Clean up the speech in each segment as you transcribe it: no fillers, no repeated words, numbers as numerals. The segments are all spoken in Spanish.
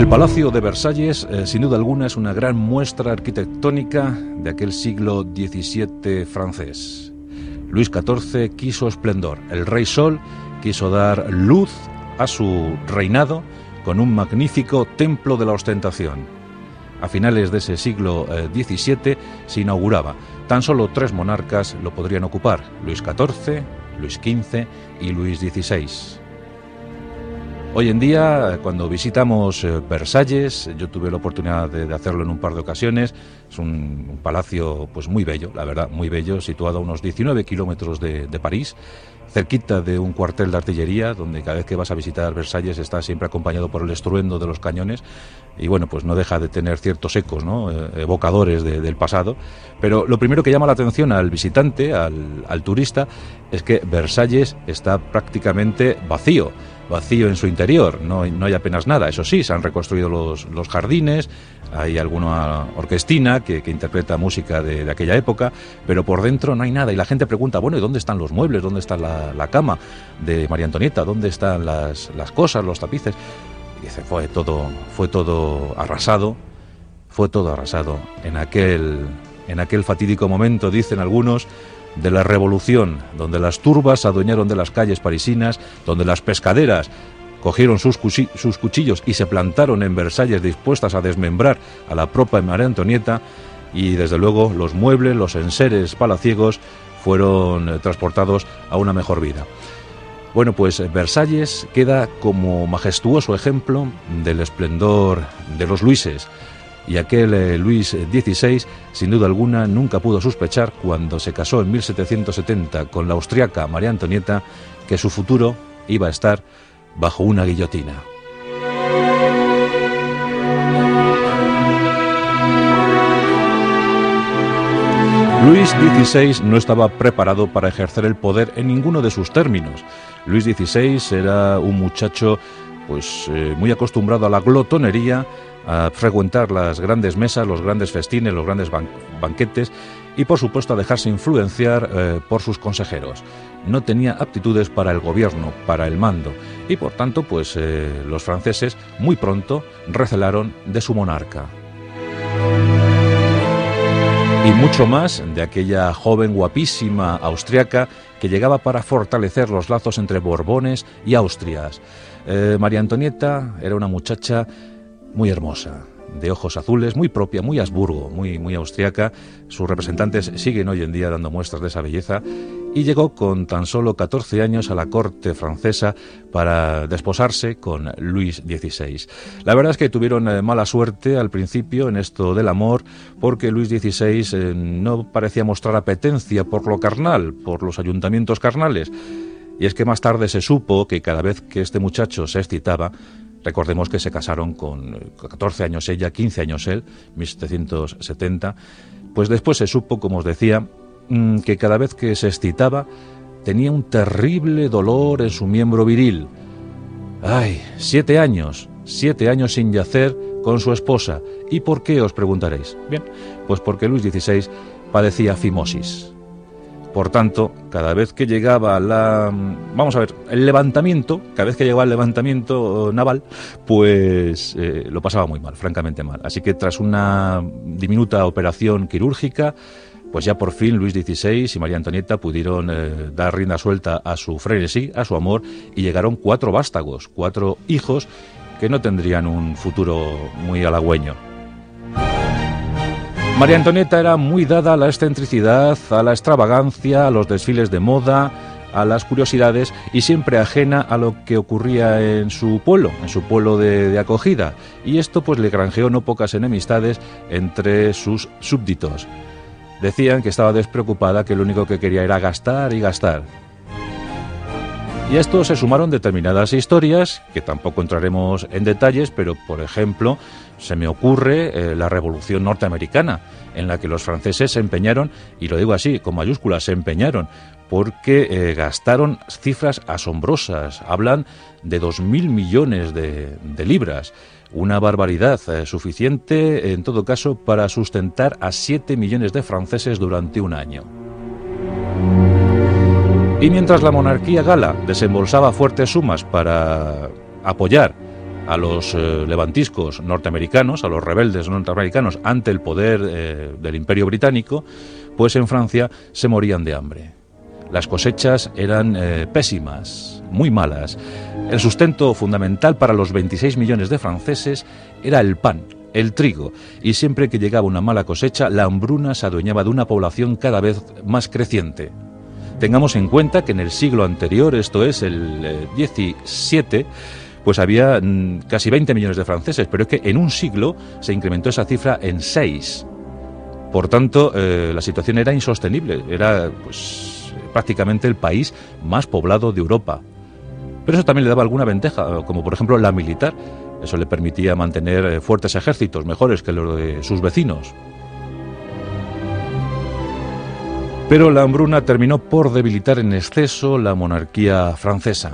Palacio de Versalles, sin duda alguna, es una gran muestra arquitectónica de aquel siglo XVII francés. Luis XIV quiso esplendor. El Rey Sol quiso dar luz a su reinado con un magnífico templo de la ostentación. A finales de ese siglo XVII se inauguraba. Tan solo 3 monarcas lo podrían ocupar: Luis XIV, Luis XV y Luis XVI. Hoy en día, cuando visitamos Versalles, yo tuve la oportunidad de hacerlo en un par de ocasiones, es un palacio pues muy bello, la verdad, muy bello, situado a unos 19 kilómetros de París, cerquita de un cuartel de artillería, donde cada vez que vas a visitar Versalles está siempre acompañado por el estruendo de los cañones, y bueno, pues no deja de tener ciertos ecos, ¿no?, evocadores del pasado. Pero lo primero que llama la atención al visitante, al turista, es que Versalles está prácticamente vacío en su interior, no hay apenas nada. Eso sí, se han reconstruido los jardines, hay alguna orquestina que interpreta música de aquella época, pero por dentro no hay nada, y la gente pregunta, bueno, ¿y dónde están los muebles? ¿Dónde está la cama de María Antonieta? ¿Dónde están las cosas, los tapices? Y dice, fue todo arrasado en aquel fatídico momento, dicen algunos, de la revolución, donde las turbas se adueñaron de las calles parisinas, donde las pescaderas cogieron sus cuchillos y se plantaron en Versalles dispuestas a desmembrar a la propia María Antonieta, y desde luego los muebles, los enseres palaciegos fueron transportados a una mejor vida. Bueno, pues Versalles queda como majestuoso ejemplo del esplendor de los Luises. Y aquel Luis XVI, sin duda alguna, nunca pudo sospechar, cuando se casó en 1770 con la austriaca María Antonieta, que su futuro iba a estar bajo una guillotina. Luis XVI no estaba preparado para ejercer el poder en ninguno de sus términos. Luis XVI era un muchacho muy acostumbrado a la glotonería, a frecuentar las grandes mesas, los grandes festines, los grandes banquetes, y por supuesto a dejarse influenciar por sus consejeros. No tenía aptitudes para el gobierno, para el mando, y por tanto los franceses muy pronto recelaron de su monarca. Y mucho más de aquella joven guapísima austriaca que llegaba para fortalecer los lazos entre Borbones y Austrias. María Antonieta era una muchacha muy hermosa, de ojos azules, muy propia, muy Habsburgo, muy austriaca. Sus representantes siguen hoy en día dando muestras de esa belleza, y llegó con tan solo 14 años a la corte francesa para desposarse con Luis XVI. La verdad es que tuvieron mala suerte al principio en esto del amor, porque Luis XVI no parecía mostrar apetencia por lo carnal, por los ayuntamientos carnales. Y es que más tarde se supo que cada vez que este muchacho se excitaba, recordemos que se casaron con 14 años ella, 15 años él, 1770, pues después se supo, como os decía, que cada vez que se excitaba tenía un terrible dolor en su miembro viril. ¡Ay! 7 años sin yacer con su esposa. ¿Y por qué, os preguntaréis? Bien, pues porque Luis XVI padecía fimosis. Por tanto, cada vez que llegaba el levantamiento, naval, pues lo pasaba muy mal, francamente mal. Así que tras una diminuta operación quirúrgica, pues ya por fin Luis XVI y María Antonieta pudieron dar rienda suelta a su frenesí, a su amor, y llegaron 4 vástagos, 4 hijos que no tendrían un futuro muy halagüeño. María Antonieta era muy dada a la excentricidad, a la extravagancia, a los desfiles de moda, a las curiosidades, y siempre ajena a lo que ocurría en su pueblo de acogida. Y esto pues le granjeó no pocas enemistades entre sus súbditos. Decían que estaba despreocupada, que lo único que quería era gastar y gastar. Y a esto se sumaron determinadas historias, que tampoco entraremos en detalles, pero por ejemplo, se me ocurre la Revolución Norteamericana, en la que los franceses se empeñaron, y lo digo así, con mayúsculas, se empeñaron, porque gastaron cifras asombrosas. Hablan de 2.000 millones de libras, una barbaridad, suficiente en todo caso para sustentar a 7 millones de franceses durante un año. Y mientras la monarquía gala desembolsaba fuertes sumas para apoyar a los levantiscos norteamericanos, a los rebeldes norteamericanos ante el poder del Imperio Británico, pues en Francia se morían de hambre. Las cosechas eran pésimas, muy malas. El sustento fundamental para los 26 millones de franceses era el pan, el trigo, y siempre que llegaba una mala cosecha, la hambruna se adueñaba de una población cada vez más creciente. Tengamos en cuenta que en el siglo anterior, esto es el XVII, pues había casi 20 millones de franceses, pero es que en un siglo se incrementó esa cifra en 6. Por tanto, la situación era insostenible, era pues prácticamente el país más poblado de Europa. Pero eso también le daba alguna ventaja, como por ejemplo la militar. Eso le permitía mantener fuertes ejércitos, mejores que los de sus vecinos. Pero la hambruna terminó por debilitar en exceso la monarquía francesa.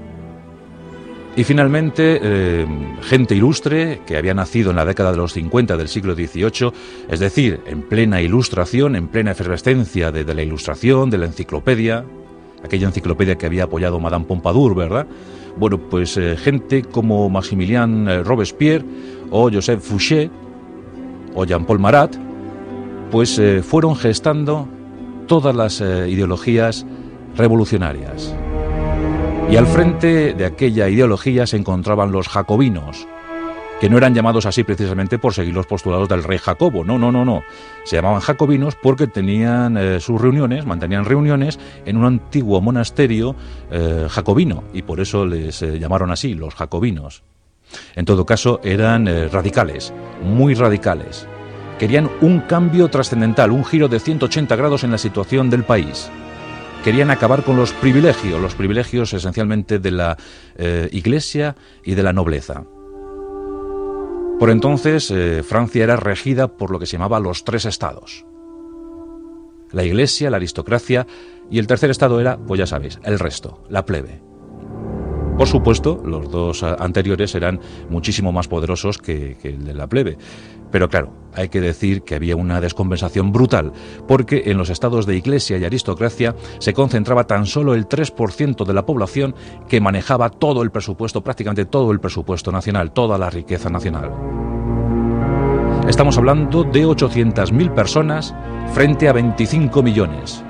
Y finalmente, gente ilustre que había nacido en la década de los 50 del siglo XVIII, es decir, en plena ilustración, en plena efervescencia de la ilustración, de la enciclopedia, aquella enciclopedia que había apoyado Madame Pompadour, ¿verdad? Bueno, pues gente como Maximilien Robespierre o Joseph Fouché o Jean-Paul Marat, pues fueron gestando todas las ideologías revolucionarias. Y al frente de aquella ideología se encontraban los jacobinos, que no eran llamados así precisamente por seguir los postulados del rey Jacobo, no. Se llamaban jacobinos porque tenían sus reuniones, mantenían reuniones en un antiguo monasterio jacobino, y por eso les llamaron así, los jacobinos. En todo caso, eran radicales, muy radicales. Querían un cambio trascendental, un giro de 180 grados en la situación del país. Querían acabar con los privilegios esencialmente de la Iglesia y de la nobleza. Por entonces, Francia era regida por lo que se llamaba los 3 estados. La Iglesia, la aristocracia, y el tercer estado era, pues ya sabéis, el resto, la plebe. Por supuesto, los dos anteriores eran muchísimo más poderosos que el de la plebe. Pero claro, hay que decir que había una descompensación brutal, porque en los estados de iglesia y aristocracia se concentraba tan solo el 3% de la población que manejaba todo el presupuesto, prácticamente todo el presupuesto nacional, toda la riqueza nacional. Estamos hablando de 800.000 personas frente a 25 millones.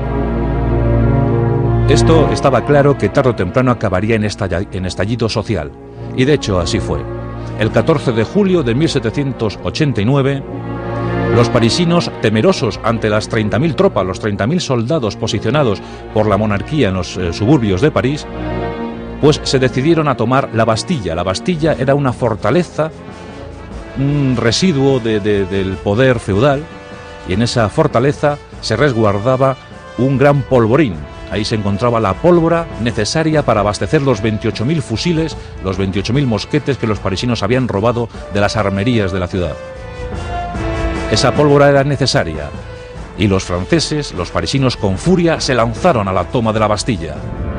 Esto estaba claro que tarde o temprano acabaría en estallido social, y de hecho así fue. El 14 de julio de 1789, los parisinos, temerosos ante las 30.000 tropas, los 30.000 soldados posicionados por la monarquía en los suburbios de París, pues se decidieron a tomar la Bastilla. La Bastilla era una fortaleza, un residuo del poder feudal, y en esa fortaleza se resguardaba un gran polvorín. Ahí se encontraba la pólvora necesaria para abastecer los 28.000 fusiles, los 28.000 mosquetes que los parisinos habían robado de las armerías de la ciudad. Esa pólvora era necesaria, y los franceses, los parisinos con furia, se lanzaron a la toma de la Bastilla.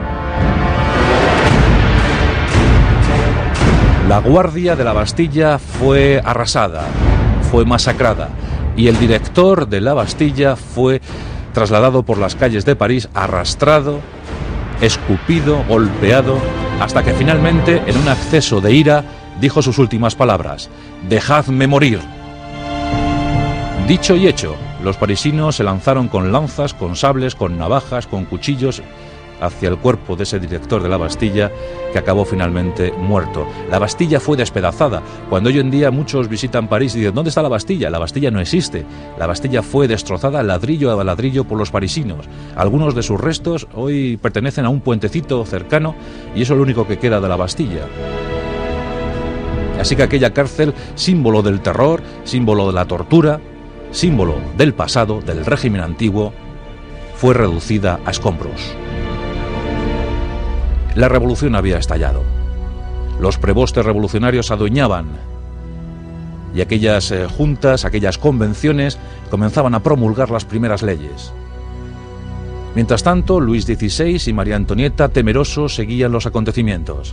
La guardia de la Bastilla fue arrasada, fue masacrada, y el director de la Bastilla fue trasladado por las calles de París, arrastrado, escupido, golpeado, hasta que finalmente, en un acceso de ira, dijo sus últimas palabras: «Dejadme morir». Dicho y hecho, los parisinos se lanzaron con lanzas, con sables, con navajas, con cuchillos hacia el cuerpo de ese director de la Bastilla, que acabó finalmente muerto. La Bastilla fue despedazada. Cuando hoy en día muchos visitan París y dicen ¿dónde está la Bastilla? La Bastilla no existe. La Bastilla fue destrozada ladrillo a ladrillo por los parisinos. Algunos de sus restos hoy pertenecen a un puentecito cercano, y eso es lo único que queda de la Bastilla. Así que aquella cárcel, símbolo del terror, símbolo de la tortura, símbolo del pasado, del régimen antiguo, fue reducida a escombros. La revolución había estallado. Los prebostes revolucionarios adueñaban, y aquellas juntas, aquellas convenciones comenzaban a promulgar las primeras leyes. Mientras tanto, Luis XVI y María Antonieta, temerosos, seguían los acontecimientos.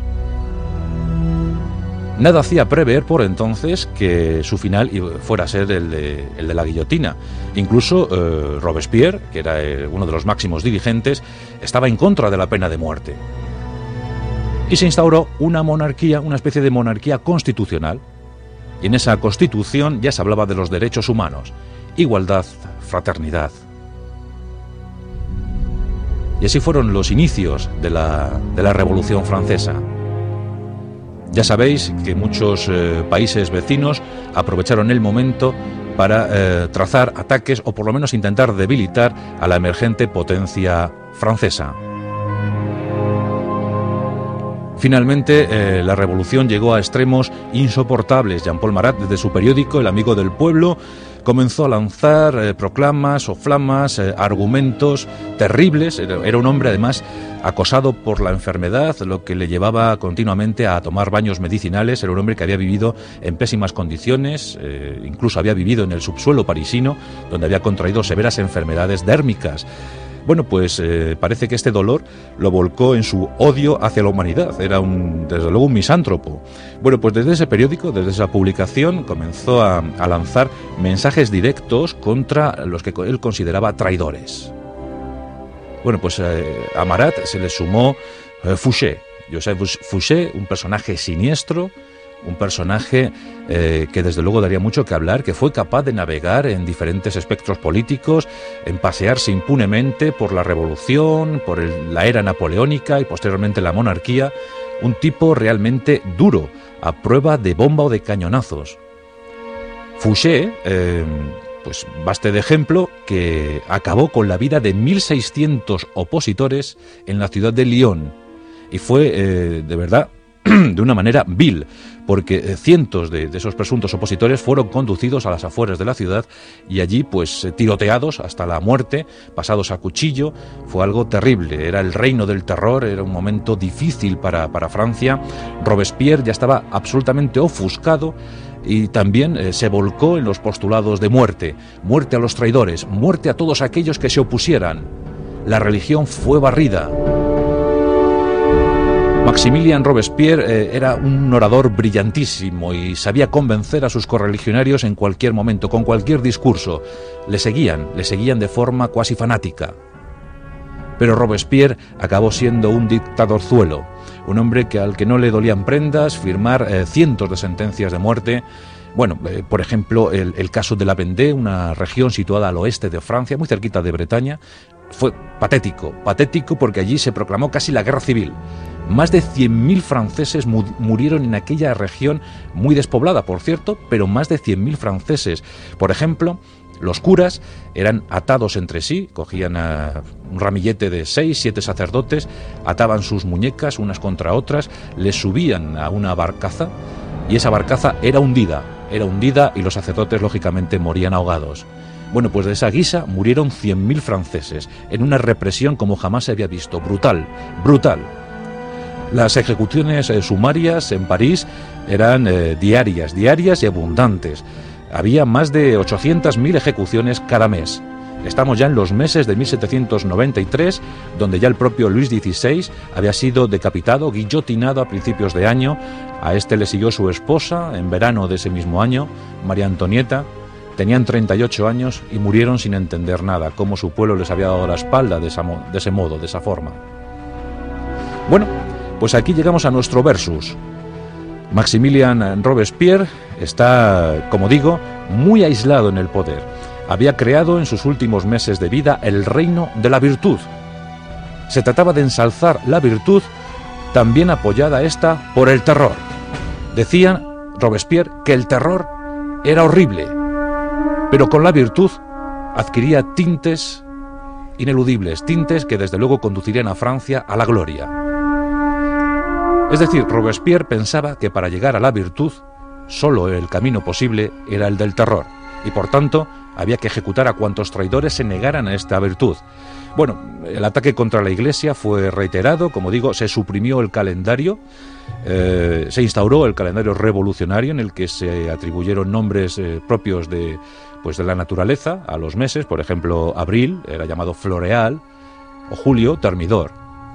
Nada hacía prever por entonces que su final fuera a ser el de la guillotina. Incluso Robespierre, que era uno de los máximos dirigentes, estaba en contra de la pena de muerte. y se instauró una monarquía, una especie de monarquía constitucional. Y en esa constitución ya se hablaba de los derechos humanos, igualdad, fraternidad. Y así fueron los inicios de la Revolución Francesa. Ya sabéis que muchos países vecinos aprovecharon el momento para trazar ataques o por lo menos intentar debilitar a la emergente potencia francesa. Finalmente, la revolución llegó a extremos insoportables. Jean-Paul Marat, desde su periódico El Amigo del Pueblo, comenzó a lanzar proclamas o flamas, argumentos terribles. Era un hombre, además, acosado por la enfermedad, lo que le llevaba continuamente a tomar baños medicinales. Era un hombre que había vivido en pésimas condiciones, incluso había vivido en el subsuelo parisino, donde había contraído severas enfermedades dérmicas. Bueno, pues parece que este dolor lo volcó en su odio hacia la humanidad. Era desde luego un misántropo. Bueno, pues desde ese periódico, desde esa publicación, comenzó a lanzar mensajes directos contra los que él consideraba traidores. Bueno, pues a Marat se le sumó Fouché, Joseph Fouché, un personaje siniestro, un personaje que desde luego daría mucho que hablar, que fue capaz de navegar en diferentes espectros políticos, en pasearse impunemente por la revolución, por la era napoleónica y posteriormente la monarquía, un tipo realmente duro, a prueba de bomba o de cañonazos. Fouché, pues baste de ejemplo que acabó con la vida de 1.600 opositores en la ciudad de Lyon, y fue de verdad de una manera vil, porque cientos de esos presuntos opositores fueron conducidos a las afueras de la ciudad y allí pues tiroteados hasta la muerte, pasados a cuchillo. Fue algo terrible, era el reino del terror, era un momento difícil para Francia. Robespierre ya estaba absolutamente ofuscado y también se volcó en los postulados de muerte a los traidores, muerte a todos aquellos que se opusieran. La religión fue barrida. Maximilien Robespierre era un orador brillantísimo y sabía convencer a sus correligionarios en cualquier momento, con cualquier discurso. Le seguían de forma cuasi fanática. Pero Robespierre acabó siendo un dictadorzuelo, un hombre al que no le dolían prendas firmar cientos de sentencias de muerte. Bueno, por ejemplo, el caso de la Vendée, una región situada al oeste de Francia, muy cerquita de Bretaña, fue patético porque allí se proclamó casi la guerra civil. Más de 100.000 franceses murieron en aquella región, muy despoblada, por cierto, pero más de 100.000 franceses. Por ejemplo, los curas eran atados entre sí, cogían un ramillete de 6, 7 sacerdotes, ataban sus muñecas unas contra otras, les subían a una barcaza y esa barcaza era hundida y los sacerdotes lógicamente morían ahogados. Bueno, pues de esa guisa murieron 100.000 franceses en una represión como jamás se había visto, brutal. Las ejecuciones sumarias en París eran diarias y abundantes. Había más de 800.000 ejecuciones cada mes. Estamos ya en los meses de 1793, donde ya el propio Luis XVI había sido decapitado, guillotinado a principios de año. A este le siguió su esposa en verano de ese mismo año, María Antonieta. Tenían 38 años y murieron sin entender nada, cómo su pueblo les había dado la espalda de ese modo, de esa forma. Bueno, pues aquí llegamos a nuestro versus. Maximilien Robespierre está, como digo, muy aislado en el poder. Había creado en sus últimos meses de vida el reino de la virtud. Se trataba de ensalzar la virtud, también apoyada esta por el terror. Decía Robespierre que el terror era horrible, pero con la virtud adquiría tintes ineludibles, tintes que desde luego conducirían a Francia a la gloria. Es decir, Robespierre pensaba que para llegar a la virtud, solo el camino posible era el del terror, y por tanto había que ejecutar a cuantos traidores se negaran a esta virtud. Bueno, el ataque contra la Iglesia fue reiterado, como digo, se suprimió el calendario, se instauró el calendario revolucionario en el que se atribuyeron nombres propios de la naturaleza a los meses. Por ejemplo, abril era llamado Floreal o julio Termidor.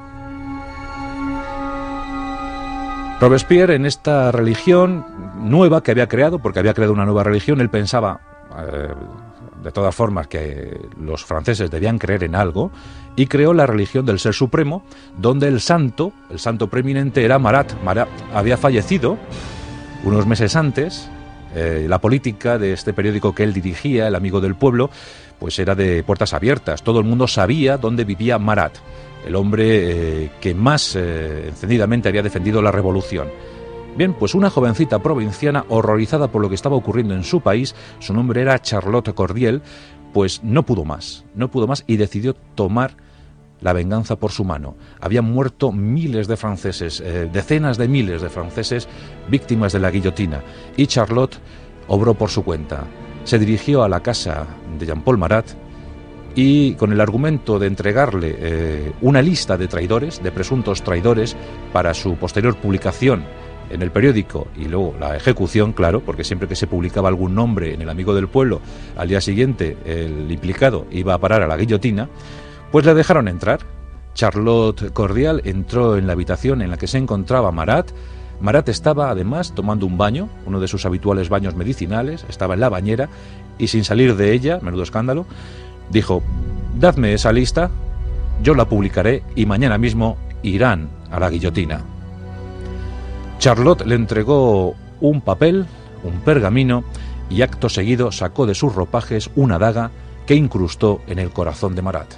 Robespierre, en esta religión nueva que había creado, porque había creado una nueva religión, él pensaba de todas formas, que los franceses debían creer en algo, y creó la religión del Ser Supremo, donde el santo preeminente era Marat. Marat había fallecido unos meses antes. La política de este periódico que él dirigía, El Amigo del Pueblo, pues era de puertas abiertas. Todo el mundo sabía dónde vivía Marat, el hombre que más encendidamente había defendido la revolución. Bien, pues una jovencita provinciana, horrorizada por lo que estaba ocurriendo en su país, su nombre era Charlotte Cordiel, pues no pudo más y decidió tomar la venganza por su mano. Habían muerto miles de franceses, decenas de miles de franceses víctimas de la guillotina, y Charlotte obró por su cuenta. Se dirigió a la casa de Jean-Paul Marat y, con el argumento de entregarle una lista de traidores, de presuntos traidores, para su posterior publicación en el periódico y luego la ejecución, claro, porque siempre que se publicaba algún nombre en El Amigo del Pueblo, al día siguiente el implicado iba a parar a la guillotina, pues le dejaron entrar. Charlotte Cordial entró en la habitación en la que se encontraba Marat. Marat estaba además tomando un baño, uno de sus habituales baños medicinales, estaba en la bañera y, sin salir de ella, menudo escándalo, dijo: «Dadme esa lista, yo la publicaré y mañana mismo irán a la guillotina». Charlotte le entregó un papel, un pergamino, y acto seguido sacó de sus ropajes una daga que incrustó en el corazón de Marat.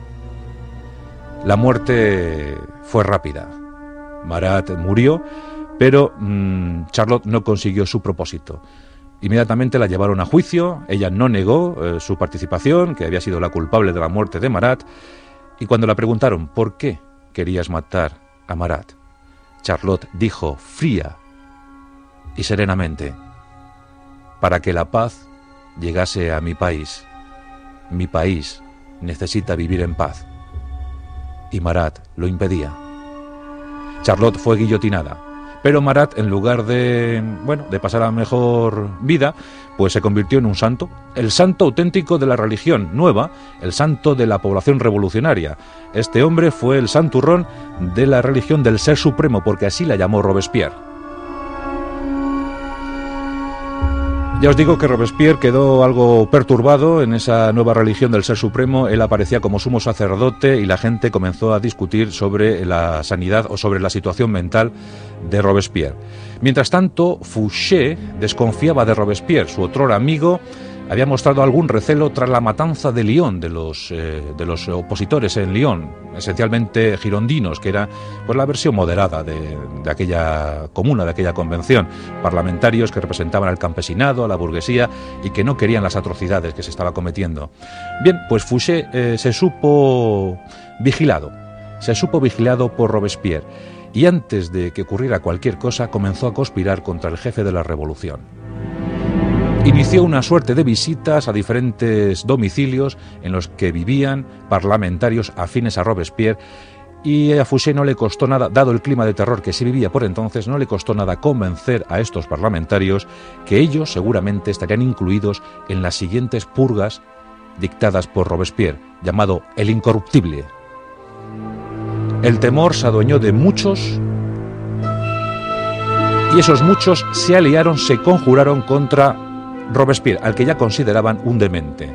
La muerte fue rápida. Marat murió, pero Charlotte no consiguió su propósito. Inmediatamente la llevaron a juicio. Ella no negó su participación, que había sido la culpable de la muerte de Marat, y cuando la preguntaron ¿por qué querías matar a Marat?, Charlotte dijo fría y serenamente: «Para que la paz llegase a mi país. Mi país necesita vivir en paz». Y Marat lo impedía. Charlotte fue guillotinada, pero Marat, en lugar de pasar a mejor vida, pues se convirtió en un santo, el santo auténtico de la religión nueva, el santo de la población revolucionaria. Este hombre fue el santurrón de la religión del Ser Supremo, porque así la llamó Robespierre. Ya os digo que Robespierre quedó algo perturbado en esa nueva religión del Ser Supremo. Él aparecía como sumo sacerdote y la gente comenzó a discutir sobre la sanidad o sobre la situación mental de Robespierre. Mientras tanto, Fouché desconfiaba de Robespierre. Su otrora amigo había mostrado algún recelo tras la matanza de Lyon, de los opositores en Lyon, esencialmente girondinos, que era pues la versión moderada de aquella comuna, de aquella convención, parlamentarios que representaban al campesinado, a la burguesía, y que no querían las atrocidades que se estaba cometiendo. Bien, pues Fouché se supo vigilado por Robespierre, y antes de que ocurriera cualquier cosa comenzó a conspirar contra el jefe de la revolución. Inició una suerte de visitas a diferentes domicilios en los que vivían parlamentarios afines a Robespierre, y a Fouché no le costó nada, dado el clima de terror que se vivía por entonces, no le costó nada convencer a estos parlamentarios que ellos seguramente estarían incluidos en las siguientes purgas dictadas por Robespierre, llamado el Incorruptible. El temor se adueñó de muchos, y esos muchos se aliaron, se conjuraron contra Robespierre, al que ya consideraban un demente.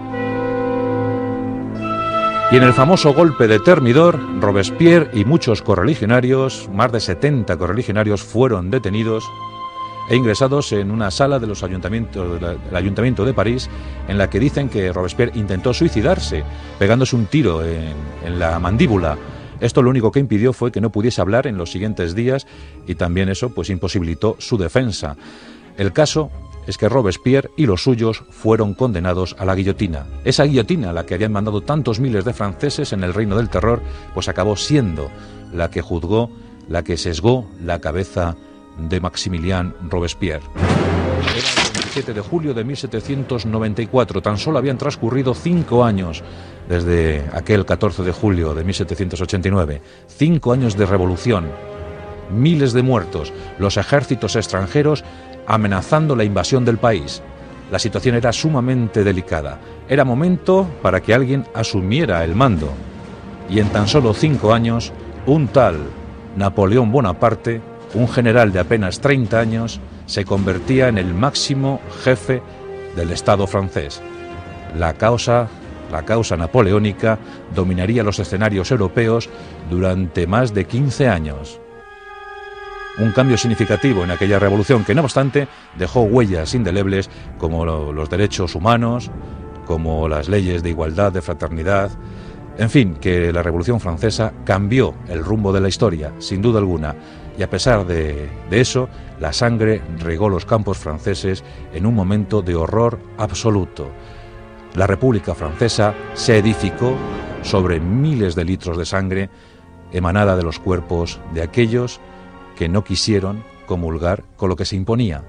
Y en el famoso golpe de Thermidor, Robespierre y muchos correligionarios, más de 70 correligionarios, fueron detenidos e ingresados en una sala del Ayuntamiento de París, en la que dicen que Robespierre intentó suicidarse, pegándose un tiro en la mandíbula. Esto lo único que impidió fue que no pudiese hablar en los siguientes días, y también eso pues imposibilitó su defensa. El caso es que Robespierre y los suyos fueron condenados a la guillotina. Esa guillotina, a la que habían mandado tantos miles de franceses en el Reino del Terror, pues acabó siendo la que juzgó, la que sesgó la cabeza de Maximilien Robespierre. Era el 27 de julio de 1794, tan solo habían transcurrido 5 años desde aquel 14 de julio de 1789. 5 años de revolución, miles de muertos, los ejércitos extranjeros amenazando la invasión del país. La situación era sumamente delicada. Era momento para que alguien asumiera el mando. Y en tan solo 5 años, un tal Napoleón Bonaparte, un general de apenas 30 años, se convertía en el máximo jefe del Estado francés. la causa napoleónica dominaría los escenarios europeos durante más de 15 años. Un cambio significativo en aquella revolución que, no obstante, dejó huellas indelebles como los derechos humanos, como las leyes de igualdad, de fraternidad. En fin, que la Revolución Francesa cambió el rumbo de la historia, sin duda alguna, y a pesar de eso, la sangre regó los campos franceses en un momento de horror absoluto. La República Francesa se edificó sobre miles de litros de sangre emanada de los cuerpos de aquellos que no quisieron comulgar con lo que se imponía.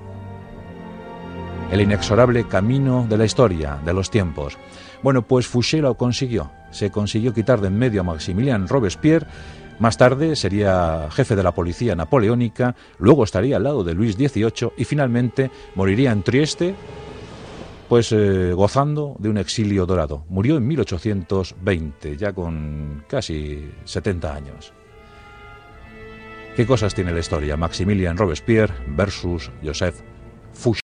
El inexorable camino de la historia, de los tiempos. Bueno, pues Fouché lo consiguió. Se consiguió quitar de en medio a Maximilien Robespierre. Más tarde sería jefe de la policía napoleónica, luego estaría al lado de Luis XVIII y finalmente moriría en Trieste, pues gozando de un exilio dorado. Murió en 1820, ya con casi 70 años. ¿Qué cosas tiene la historia? Maximilien Robespierre versus Joseph Fouché.